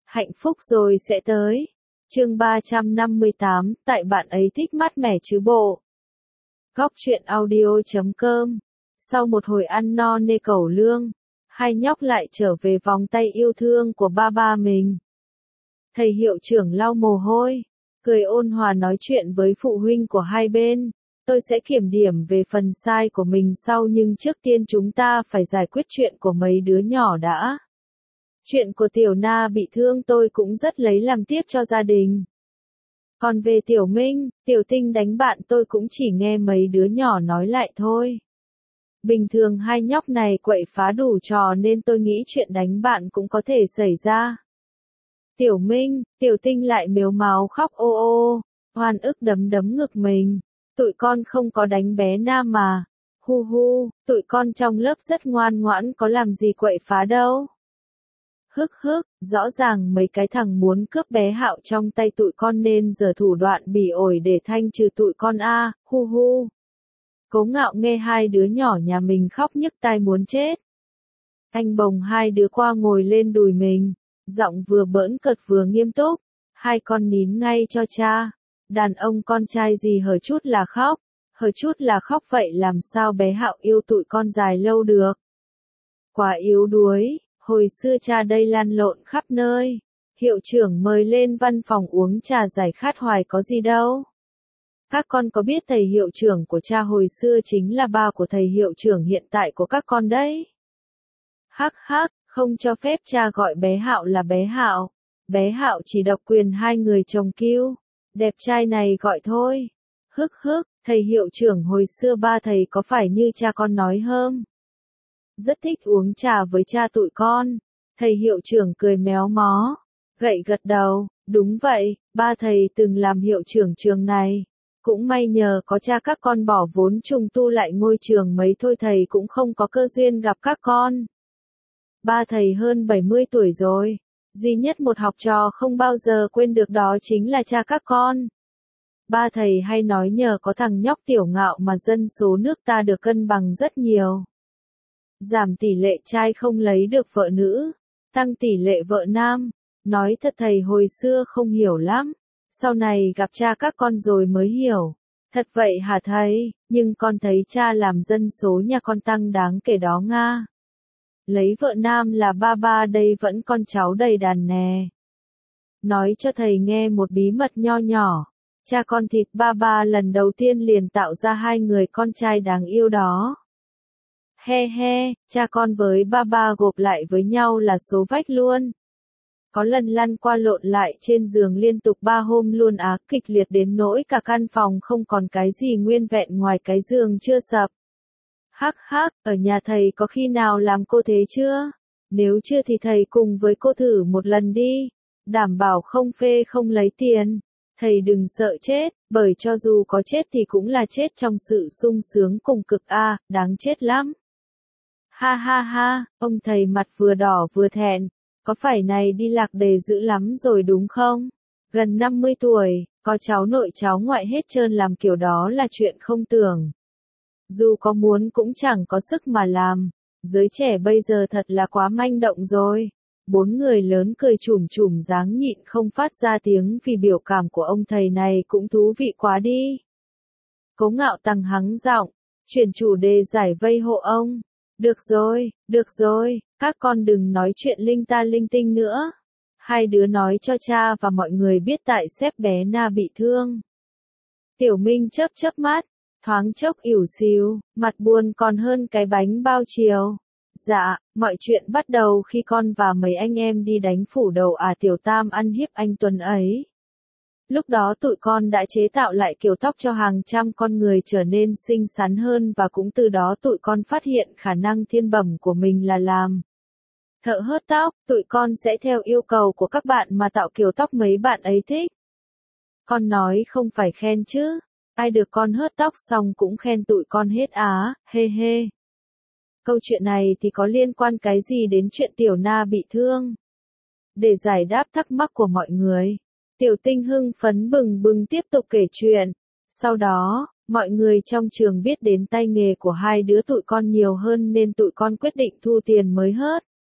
Hạnh phúc rồi sẽ tới. Chương 358, tại bạn ấy thích mát mẻ chứ bộ. Góc truyện audio.com. Sau một hồi ăn no nê cẩu lương, hai nhóc lại trở về vòng tay yêu thương của ba ba mình. Thầy hiệu trưởng lau mồ hôi, cười ôn hòa nói chuyện với phụ huynh của hai bên. Tôi sẽ kiểm điểm về phần sai của mình sau, nhưng trước tiên chúng ta phải giải quyết chuyện của mấy đứa nhỏ đã. Chuyện của Tiểu Na bị thương tôi cũng rất lấy làm tiếc cho gia đình. Còn về Tiểu Minh, Tiểu Tinh đánh bạn tôi cũng chỉ nghe mấy đứa nhỏ nói lại thôi. Bình thường hai nhóc này quậy phá đủ trò nên tôi nghĩ chuyện đánh bạn cũng có thể xảy ra. Tiểu Minh, Tiểu Tinh lại mếu máo khóc ô ô, oan ức đấm đấm ngực mình. Tụi con không có đánh bé Na mà. Hu hu, tụi con trong lớp rất ngoan ngoãn, có làm gì quậy phá đâu. Hức hức, rõ ràng mấy cái thằng muốn cướp bé Hạo trong tay tụi con nên giở thủ đoạn bỉ ổi để thanh trừ tụi con a. Hu hu. Cố Ngạo nghe hai đứa nhỏ nhà mình khóc nhức tai muốn chết. Anh bồng hai đứa qua ngồi lên đùi mình, giọng vừa bỡn cợt vừa nghiêm túc. Hai con nín ngay cho cha. Đàn ông con trai gì hở chút là khóc. Hở chút là khóc vậy làm sao bé Hạo yêu tụi con dài lâu được. Quá yếu đuối. Hồi xưa cha đây lăn lộn khắp nơi. Hiệu trưởng mời lên văn phòng uống trà giải khát hoài có gì đâu. Các con có biết thầy hiệu trưởng của cha hồi xưa chính là ba của thầy hiệu trưởng hiện tại của các con đấy. Hắc hắc, không cho phép cha gọi bé Hạo là bé Hạo. Bé Hạo chỉ độc quyền hai người chồng cưu. Đẹp trai này gọi thôi. Hức hức, thầy hiệu trưởng hồi xưa ba thầy có phải như cha con nói hơm. Rất thích uống trà với cha tụi con. Thầy hiệu trưởng cười méo mó, gậy gật đầu, đúng vậy, ba thầy từng làm hiệu trưởng trường này. Cũng may nhờ có cha các con bỏ vốn trùng tu lại ngôi trường mấy thôi thầy cũng không có cơ duyên gặp các con. Ba thầy hơn 70 tuổi rồi. Duy nhất một học trò không bao giờ quên được đó chính là cha các con. Ba thầy hay nói nhờ có thằng nhóc Tiểu Ngạo mà dân số nước ta được cân bằng rất nhiều. Giảm tỷ lệ trai không lấy được vợ nữ, tăng tỷ lệ vợ nam. Nói thật thầy hồi xưa không hiểu lắm, sau này gặp cha các con rồi mới hiểu. Thật vậy hả thầy, nhưng con thấy cha làm dân số nhà con tăng đáng kể đó nga. Lấy vợ nam là ba ba đây vẫn con cháu đầy đàn nè. Nói cho thầy nghe một bí mật nho nhỏ. Cha con thịt ba ba lần đầu tiên liền tạo ra hai người con trai đáng yêu đó. He he, cha con với ba ba gộp lại với nhau là số vách luôn. Có lần lăn qua lộn lại trên giường liên tục 3 hôm luôn á, kịch liệt đến nỗi cả căn phòng không còn cái gì nguyên vẹn ngoài cái giường chưa sập. Hắc hắc, ở nhà thầy có khi nào làm cô thế chưa? Nếu chưa thì thầy cùng với cô thử một lần đi. Đảm bảo không phê không lấy tiền. Thầy đừng sợ chết, bởi cho dù có chết thì cũng là chết trong sự sung sướng cùng cực a, đáng chết lắm. Ha ha ha, ông thầy mặt vừa đỏ vừa thẹn. Có phải này đi lạc đề dữ lắm rồi đúng không? Gần 50 tuổi, có cháu nội cháu ngoại hết trơn làm kiểu đó là chuyện không tưởng. Dù có muốn cũng chẳng có sức mà làm. Giới trẻ bây giờ thật là quá manh động rồi. 4 người lớn cười chùm chùm dáng nhịn không phát ra tiếng vì biểu cảm của ông thầy này cũng thú vị quá đi. Cố Ngạo tăng hắng giọng, chuyển chủ đề giải vây hộ ông. Được rồi, các con đừng nói chuyện linh ta linh tinh nữa. Hai đứa nói cho cha và mọi người biết tại xếp bé Na bị thương. Tiểu Minh chớp chớp mắt, thoáng chốc ỉu xìu, mặt buồn còn hơn cái bánh bao chiều. Dạ, mọi chuyện bắt đầu khi con và mấy anh em đi đánh phủ đầu Tiểu Tam ăn hiếp anh Tuấn ấy. Lúc đó tụi con đã chế tạo lại kiểu tóc cho hàng trăm con người trở nên xinh xắn hơn và cũng từ đó tụi con phát hiện khả năng thiên bẩm của mình là làm thợ hớt tóc. Tụi con sẽ theo yêu cầu của các bạn mà tạo kiểu tóc mấy bạn ấy thích. Con nói không phải khen chứ, ai được con hớt tóc xong cũng khen tụi con hết á, hê hê. Câu chuyện này thì có liên quan cái gì đến chuyện Tiểu Na bị thương? Để giải đáp thắc mắc của mọi người, Tiểu Tinh hưng phấn bừng bừng tiếp tục kể chuyện. Sau đó, mọi người trong trường biết đến tay nghề của hai đứa tụi con nhiều hơn nên tụi con quyết định thu tiền mới hớt.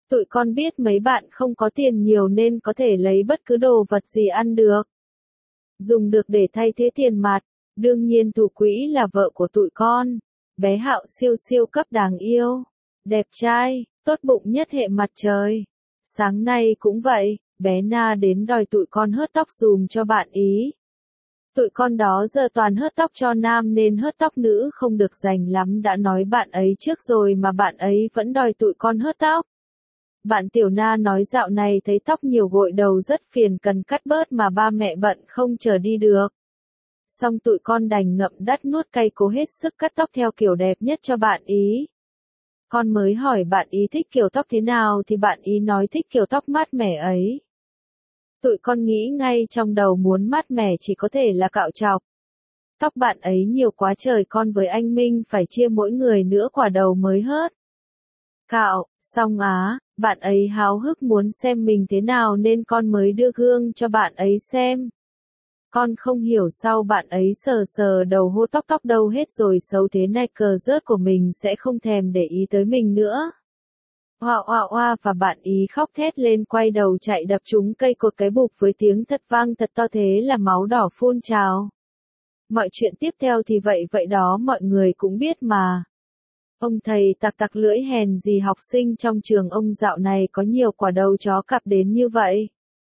Tụi con biết mấy bạn không có tiền nhiều nên có thể lấy bất cứ đồ vật gì ăn được. Dùng được để thay thế tiền mặt. Đương nhiên Thủ Quỹ là vợ của tụi con. Bé Hạo siêu siêu cấp đáng yêu. Đẹp trai, tốt bụng nhất hệ mặt trời. Sáng nay cũng vậy, bé Na đến đòi tụi con hớt tóc dùm cho bạn ý. Tụi con đó giờ toàn hớt tóc cho nam nên hớt tóc nữ không được rành lắm, đã nói bạn ấy trước rồi mà bạn ấy vẫn đòi tụi con hớt tóc. Bạn Tiểu Na nói dạo này thấy tóc nhiều gội đầu rất phiền, cần cắt bớt mà ba mẹ bận không chờ đi được. Xong tụi con đành ngậm đắt nuốt cay cố hết sức cắt tóc theo kiểu đẹp nhất cho bạn ý. Con mới hỏi bạn ý thích kiểu tóc thế nào thì bạn ý nói thích kiểu tóc mát mẻ ấy. Tụi con nghĩ ngay trong đầu muốn mát mẻ chỉ có thể là cạo chọc. Tóc bạn ấy nhiều quá trời, con với anh Minh phải chia mỗi người nửa quả đầu mới hớt. Cạo, xong á, bạn ấy háo hức muốn xem mình thế nào nên con mới đưa gương cho bạn ấy xem. Con không hiểu sao bạn ấy sờ sờ đầu hô tóc đâu hết rồi, xấu thế này cờ rớt của mình sẽ không thèm để ý tới mình nữa. Hoa hoa hoa, và bạn ý khóc thét lên quay đầu chạy đập trúng cây cột cái bụp với tiếng thật vang thật to, thế là máu đỏ phun trào. Mọi chuyện tiếp theo thì vậy đó, mọi người cũng biết mà. Ông thầy tặc lưỡi hèn gì học sinh trong trường ông dạo này có nhiều quả đầu chó cặp đến như vậy.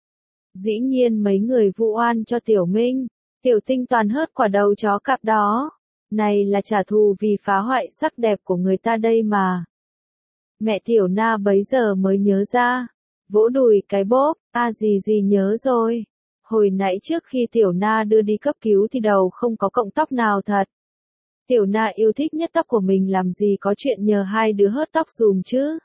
Dĩ nhiên mấy người vu oan cho Tiểu Minh, Tiểu Tinh toàn hớt quả đầu chó cặp đó. Này là trả thù vì phá hoại sắc đẹp của người ta đây mà. Mẹ Tiểu Na bấy giờ mới nhớ ra, vỗ đùi cái bốp, gì nhớ rồi. Hồi nãy trước khi Tiểu Na đưa đi cấp cứu thì đầu không có cọng tóc nào thật. Tiểu Na yêu thích nhất tóc của mình, làm gì có chuyện nhờ hai đứa hớt tóc dùm chứ.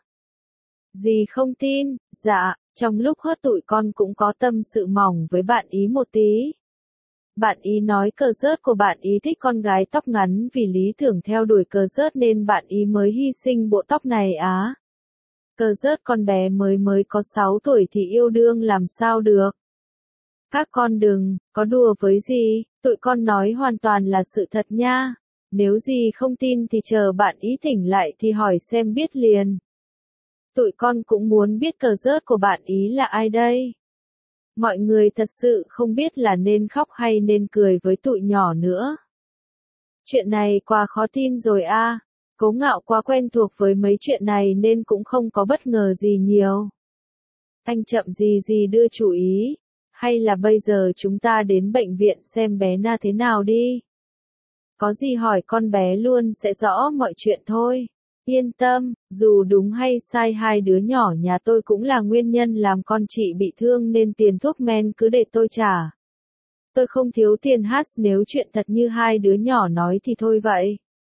Dì không tin, dạ, trong lúc hớt tụi con cũng có tâm sự mỏng với bạn ý một tí. Bạn ý nói cờ rớt của bạn ý thích con gái tóc ngắn, vì lý tưởng theo đuổi cờ rớt nên bạn ý mới hy sinh bộ tóc này á. Cờ rớt con bé mới có 6 tuổi thì yêu đương làm sao được. Các con đừng có đùa với dì, tụi con nói hoàn toàn là sự thật nha. Nếu dì không tin thì chờ bạn ý tỉnh lại thì hỏi xem biết liền. Tụi con cũng muốn biết cờ rớt của bạn ý là ai đây. Mọi người thật sự không biết là nên khóc hay nên cười với tụi nhỏ nữa. Chuyện này quá khó tin rồi a. Cố Ngạo quá quen thuộc với mấy chuyện này nên cũng không có bất ngờ gì nhiều. Anh chậm gì đưa chú ý. Hay là bây giờ chúng ta đến bệnh viện xem bé Na thế nào đi. Có gì hỏi con bé luôn sẽ rõ mọi chuyện thôi. Yên tâm, dù đúng hay sai hai đứa nhỏ nhà tôi cũng là nguyên nhân làm con chị bị thương nên tiền thuốc men cứ để tôi trả. Tôi không thiếu tiền hát, nếu chuyện thật như hai đứa nhỏ nói thì thôi vậy.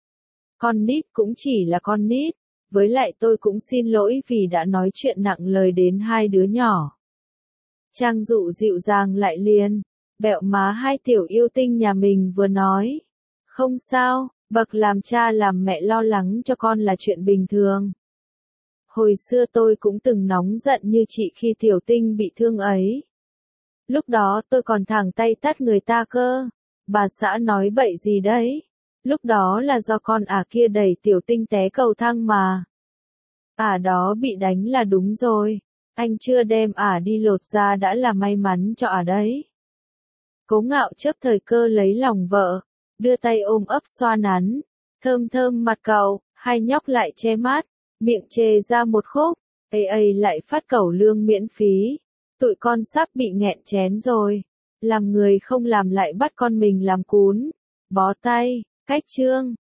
Con nít cũng chỉ là con nít, với lại tôi cũng xin lỗi vì đã nói chuyện nặng lời đến hai đứa nhỏ. Trang Dụ dịu dàng lại liền, bẹo má hai tiểu yêu tinh nhà mình vừa nói. Không sao, bậc làm cha làm mẹ lo lắng cho con là chuyện bình thường. Hồi xưa tôi cũng từng nóng giận như chị khi Tiểu Tinh bị thương ấy. Lúc đó tôi còn thẳng tay tát người ta cơ. Bà xã nói bậy gì đấy. Lúc đó là do con kia đẩy Tiểu Tinh té cầu thang mà. Đó bị đánh là đúng rồi. Anh chưa đem đi lột ra đã là may mắn cho đấy. Cố Ngạo chớp thời cơ lấy lòng vợ, đưa tay ôm ấp xoa nắn, thơm thơm mặt cậu, hai nhóc lại che mát, miệng chê ra một khúc, lại phát cẩu lương miễn phí. Tụi con sắp bị nghẹn chén rồi. Làm người không làm lại bắt con mình làm cún. Bó tay, cách chương.